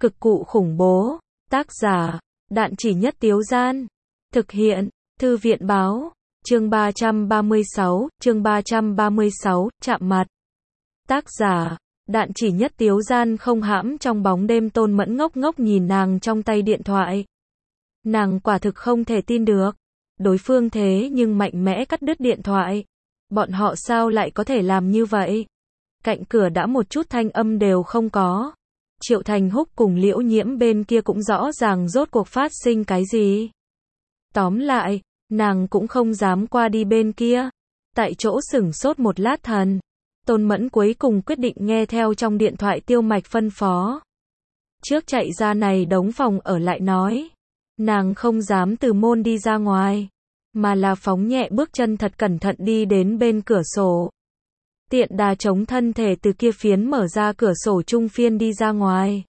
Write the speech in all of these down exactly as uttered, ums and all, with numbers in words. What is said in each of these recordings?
Cực cụ khủng bố. Tác giả, Đạn Chỉ Nhất Tiếu Gian. Thực hiện, Thư viện báo. Chương ba trăm ba mươi sáu, chương ba trăm ba mươi sáu, chạm mặt. Tác giả, Đạn Chỉ Nhất Tiếu Gian. Không hãm trong bóng đêm. Tôn Mẫn ngốc ngốc nhìn nàng trong tay điện thoại. Nàng quả thực không thể tin được. Đối phương thế nhưng mạnh mẽ cắt đứt điện thoại. Bọn họ sao lại có thể làm như vậy? Cạnh cửa đã một chút thanh âm đều không có. Triệu Thành Húc cùng Liễu Nhiễm bên kia cũng rõ ràng rốt cuộc phát sinh cái gì. Tóm lại, nàng cũng không dám qua đi bên kia. Tại chỗ sửng sốt một lát thần. Tôn Mẫn cuối cùng quyết định nghe theo trong điện thoại Tiêu Mạch phân phó. Trước chạy ra này đóng phòng ở lại nói. Nàng không dám từ môn đi ra ngoài. Mà là phóng nhẹ bước chân thật cẩn thận đi đến bên cửa sổ. Tiện đà chống thân thể từ kia phiến mở ra cửa sổ trung phiên đi ra ngoài.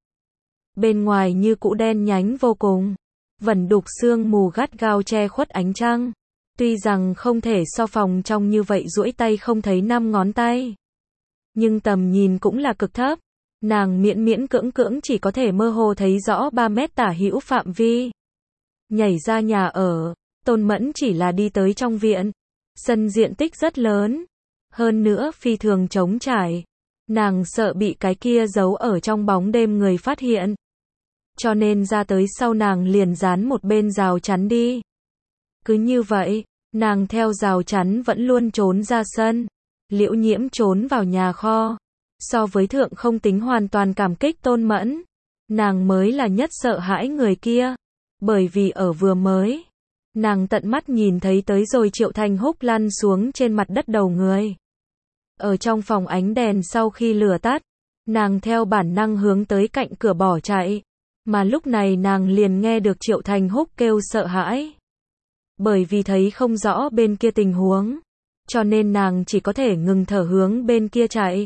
Bên ngoài như cũ đen nhánh vô cùng. Vẩn đục sương mù gắt gao che khuất ánh trăng. Tuy rằng không thể so phòng trong như vậy duỗi tay không thấy năm ngón tay. Nhưng tầm nhìn cũng là cực thấp. Nàng miễn miễn cưỡng cưỡng chỉ có thể mơ hồ thấy rõ ba mét tả hữu phạm vi. Nhảy ra nhà ở. Tôn Mẫn chỉ là đi tới trong viện. Sân diện tích rất lớn. Hơn nữa phi thường trống trải. Nàng sợ bị cái kia giấu ở trong bóng đêm người phát hiện. Cho nên ra tới sau nàng liền dán một bên rào chắn đi. Cứ như vậy, nàng theo rào chắn vẫn luôn trốn ra sân. Liễu Nhiễm trốn vào nhà kho. So với thượng không tính hoàn toàn cảm kích Tôn Mẫn. Nàng mới là nhất sợ hãi người kia. Bởi vì ở vừa mới. Nàng tận mắt nhìn thấy tới rồi Triệu Thành Húc lăn xuống trên mặt đất đầu người. Ở trong phòng ánh đèn sau khi lửa tắt, nàng theo bản năng hướng tới cạnh cửa bỏ chạy. Mà lúc này nàng liền nghe được Triệu Thành Húc kêu sợ hãi. Bởi vì thấy không rõ bên kia tình huống. Cho nên nàng chỉ có thể ngừng thở hướng bên kia chạy.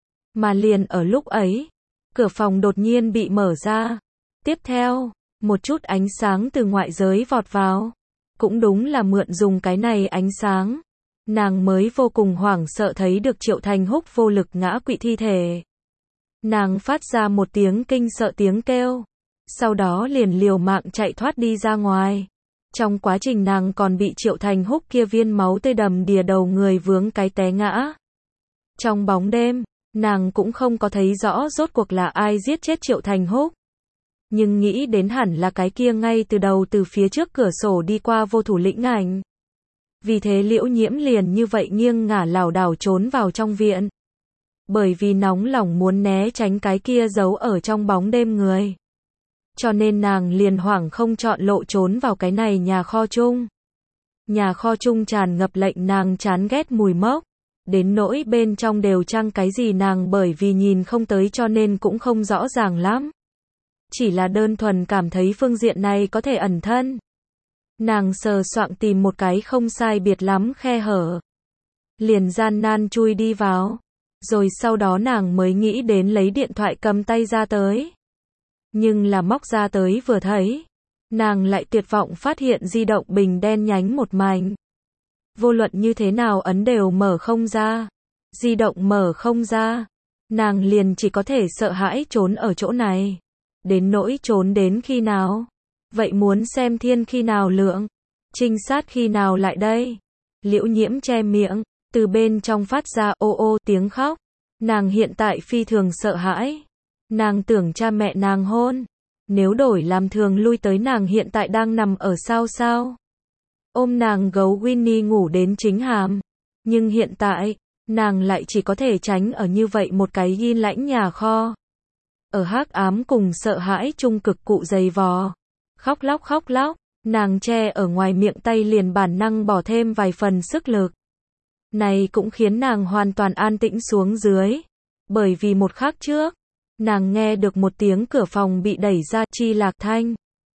Mà liền ở lúc ấy, cửa phòng đột nhiên bị mở ra. Tiếp theo, một chút ánh sáng từ ngoại giới vọt vào. Cũng đúng là mượn dùng cái này ánh sáng. Nàng mới vô cùng hoảng sợ thấy được Triệu Thành Húc vô lực ngã quỵ thi thể. Nàng phát ra một tiếng kinh sợ tiếng kêu. Sau đó liền liều mạng chạy thoát đi ra ngoài. Trong quá trình nàng còn bị Triệu Thành Húc kia viên máu tươi đầm đìa đầu người vướng cái té ngã. Trong bóng đêm, nàng cũng không có thấy rõ rốt cuộc là ai giết chết Triệu Thành Húc. Nhưng nghĩ đến hẳn là cái kia ngay từ đầu từ phía trước cửa sổ đi qua vô thủ lĩnh ảnh. Vì thế Liễu Nhiễm liền như vậy nghiêng ngả lảo đảo trốn vào trong viện. Bởi vì nóng lòng muốn né tránh cái kia giấu ở trong bóng đêm người. Cho nên nàng liền hoảng không chọn lộ trốn vào cái này nhà kho chung. Nhà kho chung tràn ngập lệnh nàng chán ghét mùi mốc. Đến nỗi bên trong đều trăng cái gì nàng bởi vì nhìn không tới cho nên cũng không rõ ràng lắm. Chỉ là đơn thuần cảm thấy phương diện này có thể ẩn thân. Nàng sờ soạng tìm một cái không sai biệt lắm khe hở. Liền gian nan chui đi vào. Rồi sau đó nàng mới nghĩ đến lấy điện thoại cầm tay ra tới. Nhưng là móc ra tới vừa thấy. Nàng lại tuyệt vọng phát hiện di động bình đen nhánh một mảnh. Vô luận như thế nào ấn đều mở không ra. Di động mở không ra. Nàng liền chỉ có thể sợ hãi trốn ở chỗ này. Đến nỗi trốn đến khi nào? Vậy muốn xem thiên khi nào lượng? Trinh sát khi nào lại đây? Liễu Nhiễm che miệng, từ bên trong phát ra ô ô tiếng khóc. Nàng hiện tại phi thường sợ hãi. Nàng tưởng cha mẹ nàng hôn. Nếu đổi làm thường lui tới nàng hiện tại đang nằm ở sao sao. Ôm nàng gấu Winnie ngủ đến chính hàm. Nhưng hiện tại, nàng lại chỉ có thể tránh ở như vậy một cái yên lãnh nhà kho. Ở hắc ám cùng sợ hãi chung cực cụ dày vò. Khóc lóc khóc lóc, nàng che ở ngoài miệng tay liền bản năng bỏ thêm vài phần sức lực. Này cũng khiến nàng hoàn toàn an tĩnh xuống dưới. Bởi vì một khắc trước, nàng nghe được một tiếng cửa phòng bị đẩy ra chi lạc thanh.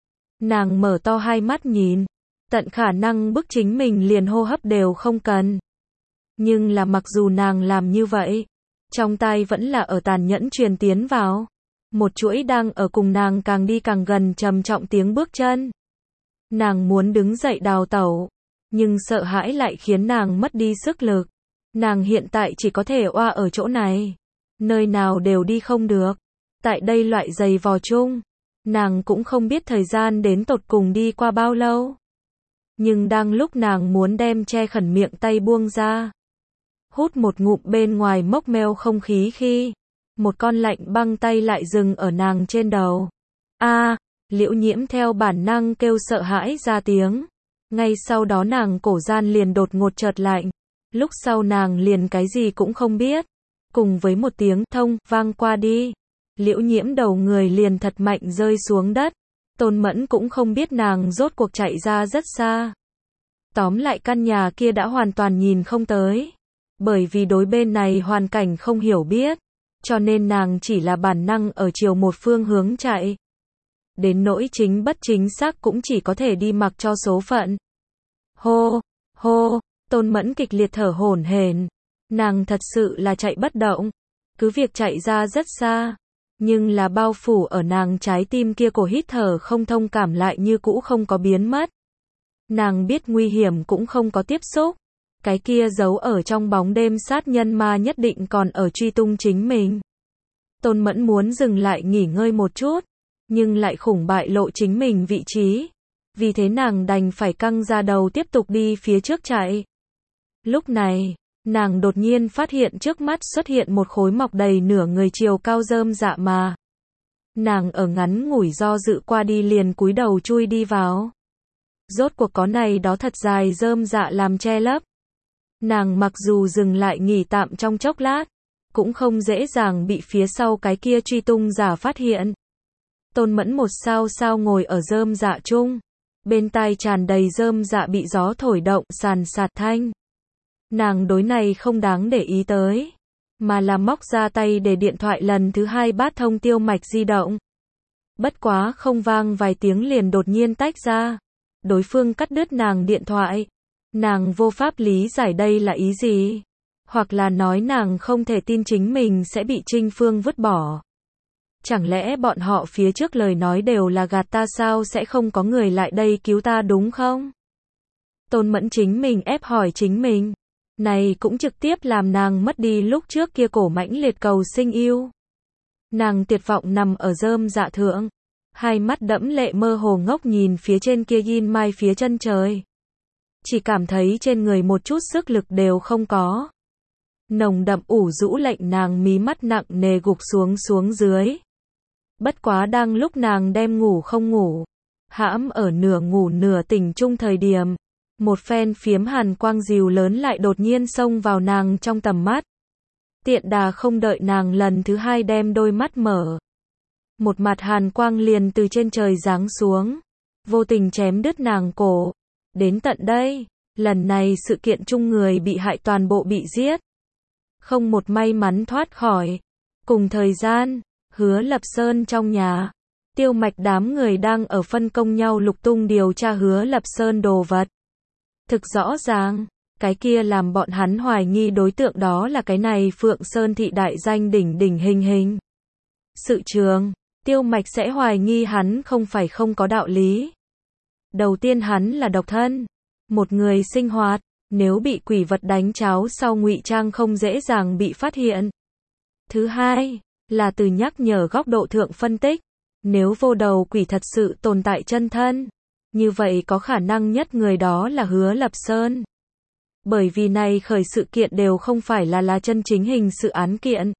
Nàng mở to hai mắt nhìn, tận khả năng bức chính mình liền hô hấp đều không cần. Nhưng là mặc dù nàng làm như vậy, trong tai vẫn là ở tàn nhẫn truyền tiến vào. Một chuỗi đang ở cùng nàng càng đi càng gần trầm trọng tiếng bước chân. Nàng muốn đứng dậy đào tẩu, nhưng sợ hãi lại khiến nàng mất đi sức lực. Nàng hiện tại chỉ có thể oa ở chỗ này, nơi nào đều đi không được. Tại đây loại giày vò chung, nàng cũng không biết thời gian đến tột cùng đi qua bao lâu. Nhưng đang lúc nàng muốn đem che khẩn miệng tay buông ra, hút một ngụm bên ngoài mốc meo không khí khi, một con lạnh băng tay lại dừng ở nàng trên đầu. A, Liễu Nhiễm theo bản năng kêu sợ hãi ra tiếng. Ngay sau đó nàng cổ gian liền đột ngột chợt lạnh. Lúc sau nàng liền cái gì cũng không biết. Cùng với một tiếng thông vang qua đi, Liễu Nhiễm đầu người liền thật mạnh rơi xuống đất. Tôn Mẫn cũng không biết nàng rốt cuộc chạy ra rất xa. Tóm lại căn nhà kia đã hoàn toàn nhìn không tới. Bởi vì đối bên này hoàn cảnh không hiểu biết, cho nên nàng chỉ là bản năng ở chiều một phương hướng chạy. Đến nỗi chính bất chính xác cũng chỉ có thể đi mặc cho số phận. Hô, hô, Tôn Mẫn kịch liệt thở hổn hển. Nàng thật sự là chạy bất động. Cứ việc chạy ra rất xa, nhưng là bao phủ ở nàng trái tim kia cổ hít thở không thông cảm lại như cũ không có biến mất. Nàng biết nguy hiểm cũng không có tiếp xúc. Cái kia giấu ở trong bóng đêm sát nhân ma nhất định còn ở truy tung chính mình. Tôn Mẫn muốn dừng lại nghỉ ngơi một chút, nhưng lại khủng bại lộ chính mình vị trí. Vì thế nàng đành phải căng ra đầu tiếp tục đi phía trước chạy. Lúc này, nàng đột nhiên phát hiện trước mắt xuất hiện một khối mọc đầy nửa người chiều cao rơm dạ mà. Nàng ở ngắn ngủi do dự qua đi liền cúi đầu chui đi vào. Rốt cuộc có này đó thật dài rơm dạ làm che lấp. Nàng mặc dù dừng lại nghỉ tạm trong chốc lát, cũng không dễ dàng bị phía sau cái kia truy tung giả phát hiện. Tôn Mẫn một sao sao ngồi ở rơm dạ chung, bên tai tràn đầy rơm dạ bị gió thổi động sàn sạt thanh. Nàng đối này không đáng để ý tới, mà là móc ra tay để điện thoại lần thứ hai bát thông tiêu mạch di động. Bất quá không vang vài tiếng liền đột nhiên tách ra. Đối phương cắt đứt nàng điện thoại. Nàng vô pháp lý giải đây là ý gì. Hoặc là nói nàng không thể tin chính mình sẽ bị Trinh Phương vứt bỏ. Chẳng lẽ bọn họ phía trước lời nói đều là gạt ta sao, sẽ không có người lại đây cứu ta đúng không? Tôn Mẫn chính mình ép hỏi chính mình. Này cũng trực tiếp làm nàng mất đi lúc trước kia cổ mãnh liệt cầu sinh yêu. Nàng tuyệt vọng nằm ở rơm dạ thượng. Hai mắt đẫm lệ mơ hồ ngốc nhìn phía trên kia yin mai phía chân trời. Chỉ cảm thấy trên người một chút sức lực đều không có. Nồng đậm ủ rũ lệnh nàng mí mắt nặng nề gục xuống xuống dưới. Bất quá đang lúc nàng đem ngủ không ngủ, hãm ở nửa ngủ nửa tỉnh chung thời điểm, một phen phiếm hàn quang dìu lớn lại đột nhiên xông vào nàng trong tầm mắt. Tiện đà không đợi nàng lần thứ hai đem đôi mắt mở. Một mặt hàn quang liền từ trên trời giáng xuống, vô tình chém đứt nàng cổ. Đến tận đây, lần này sự kiện chung người bị hại toàn bộ bị giết. Không một may mắn thoát khỏi. Cùng thời gian, Hứa Lập Sơn trong nhà, Tiêu Mạch đám người đang ở phân công nhau lục tung điều tra Hứa Lập Sơn đồ vật. Thực rõ ràng, cái kia làm bọn hắn hoài nghi đối tượng đó là cái này Phượng Sơn thị đại danh đỉnh đỉnh hình hình. Sự trường, Tiêu Mạch sẽ hoài nghi hắn không phải không có đạo lý. Đầu tiên hắn là độc thân, một người sinh hoạt, nếu bị quỷ vật đánh cháo sau ngụy trang không dễ dàng bị phát hiện. Thứ hai, là từ nhắc nhở góc độ thượng phân tích, nếu vô đầu quỷ thật sự tồn tại chân thân, như vậy có khả năng nhất người đó là Hứa Lập Sơn. Bởi vì này khởi sự kiện đều không phải là là chân chính hình sự án kiện,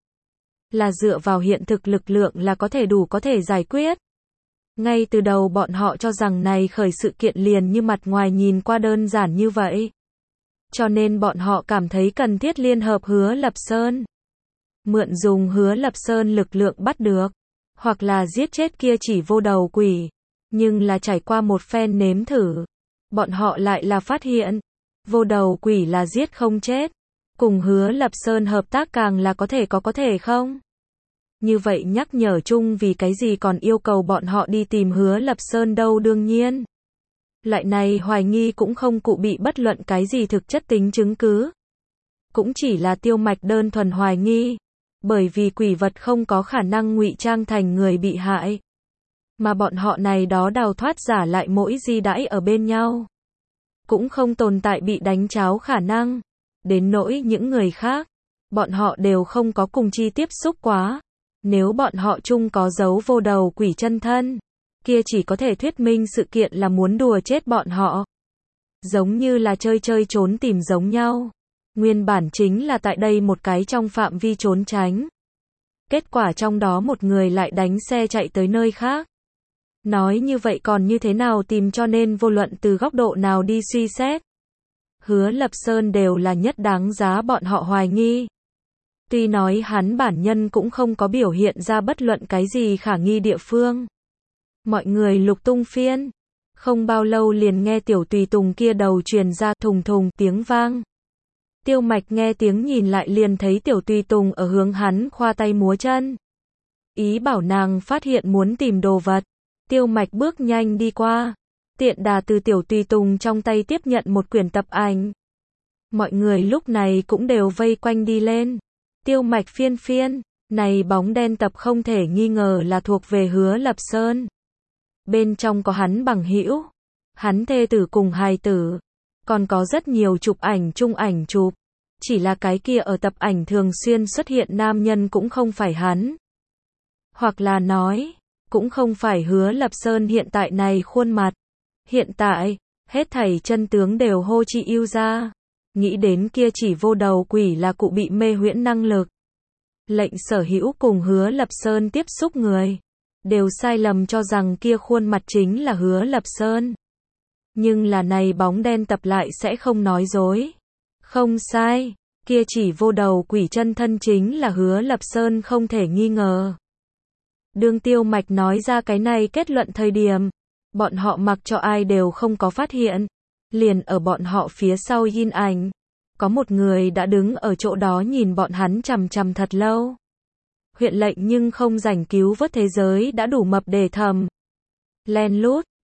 là dựa vào hiện thực lực lượng là có thể đủ có thể giải quyết. Ngay từ đầu bọn họ cho rằng này khởi sự kiện liền như mặt ngoài nhìn qua đơn giản như vậy. Cho nên bọn họ cảm thấy cần thiết liên hợp Hứa Lập Sơn. Mượn dùng Hứa Lập Sơn lực lượng bắt được, hoặc là giết chết kia chỉ vô đầu quỷ. Nhưng là trải qua một phen nếm thử, bọn họ lại là phát hiện, vô đầu quỷ là giết không chết. Cùng Hứa Lập Sơn hợp tác càng là có thể có có thể không? Như vậy nhắc nhở chung vì cái gì còn yêu cầu bọn họ đi tìm Hứa Lập Sơn đâu, đương nhiên. Lại này hoài nghi cũng không cụ bị bất luận cái gì thực chất tính chứng cứ. Cũng chỉ là Tiêu Mạch đơn thuần hoài nghi. Bởi vì quỷ vật không có khả năng ngụy trang thành người bị hại. Mà bọn họ này đó đào thoát giả lại mỗi di đãi ở bên nhau. Cũng không tồn tại bị đánh cháo khả năng. Đến nỗi những người khác, bọn họ đều không có cùng chi tiếp xúc quá. Nếu bọn họ chung có dấu vô đầu quỷ chân thân, kia chỉ có thể thuyết minh sự kiện là muốn đùa chết bọn họ. Giống như là chơi chơi trốn tìm giống nhau. Nguyên bản chính là tại đây một cái trong phạm vi trốn tránh. Kết quả trong đó một người lại đánh xe chạy tới nơi khác. Nói như vậy còn như thế nào tìm, cho nên vô luận từ góc độ nào đi suy xét, Hứa Lập Sơn đều là nhất đáng giá bọn họ hoài nghi. Tuy nói hắn bản nhân cũng không có biểu hiện ra bất luận cái gì khả nghi địa phương. Mọi người lục tung phiên. Không bao lâu liền nghe tiểu tùy tùng kia đầu truyền ra thùng thùng tiếng vang. Tiêu Mạch nghe tiếng nhìn lại liền thấy tiểu tùy tùng ở hướng hắn khoa tay múa chân. Ý bảo nàng phát hiện muốn tìm đồ vật. Tiêu Mạch bước nhanh đi qua. Tiện đà từ tiểu tùy tùng trong tay tiếp nhận một quyển tập ảnh. Mọi người lúc này cũng đều vây quanh đi lên. Tiêu Mạch phiên phiên. Này bóng đen tập không thể nghi ngờ là thuộc về Hứa Lập Sơn. Bên trong có hắn bằng hữu, hắn thê tử cùng hài tử, còn có rất nhiều chụp ảnh chung ảnh chụp. Chỉ là cái kia ở tập ảnh thường xuyên xuất hiện nam nhân cũng không phải hắn. Hoặc là nói, cũng không phải Hứa Lập Sơn hiện tại này khuôn mặt. Hiện tại, hết thảy chân tướng đều hô chi ưu ra. Nghĩ đến kia chỉ vô đầu quỷ là cụ bị mê huyễn năng lực. Lệnh sở hữu cùng Hứa Lập Sơn tiếp xúc người đều sai lầm cho rằng kia khuôn mặt chính là Hứa Lập Sơn. Nhưng là này bóng đen tập lại sẽ không nói dối. Không sai, kia chỉ vô đầu quỷ chân thân chính là Hứa Lập Sơn không thể nghi ngờ. Đương Tiêu Mạch nói ra cái này kết luận thời điểm, bọn họ mặc cho ai đều không có phát hiện. Liền ở bọn họ phía sau yin ảnh, có một người đã đứng ở chỗ đó nhìn bọn hắn chằm chằm thật lâu. Huyện lệnh nhưng không rảnh cứu vớt thế giới đã đủ mập để thầm. Len lút,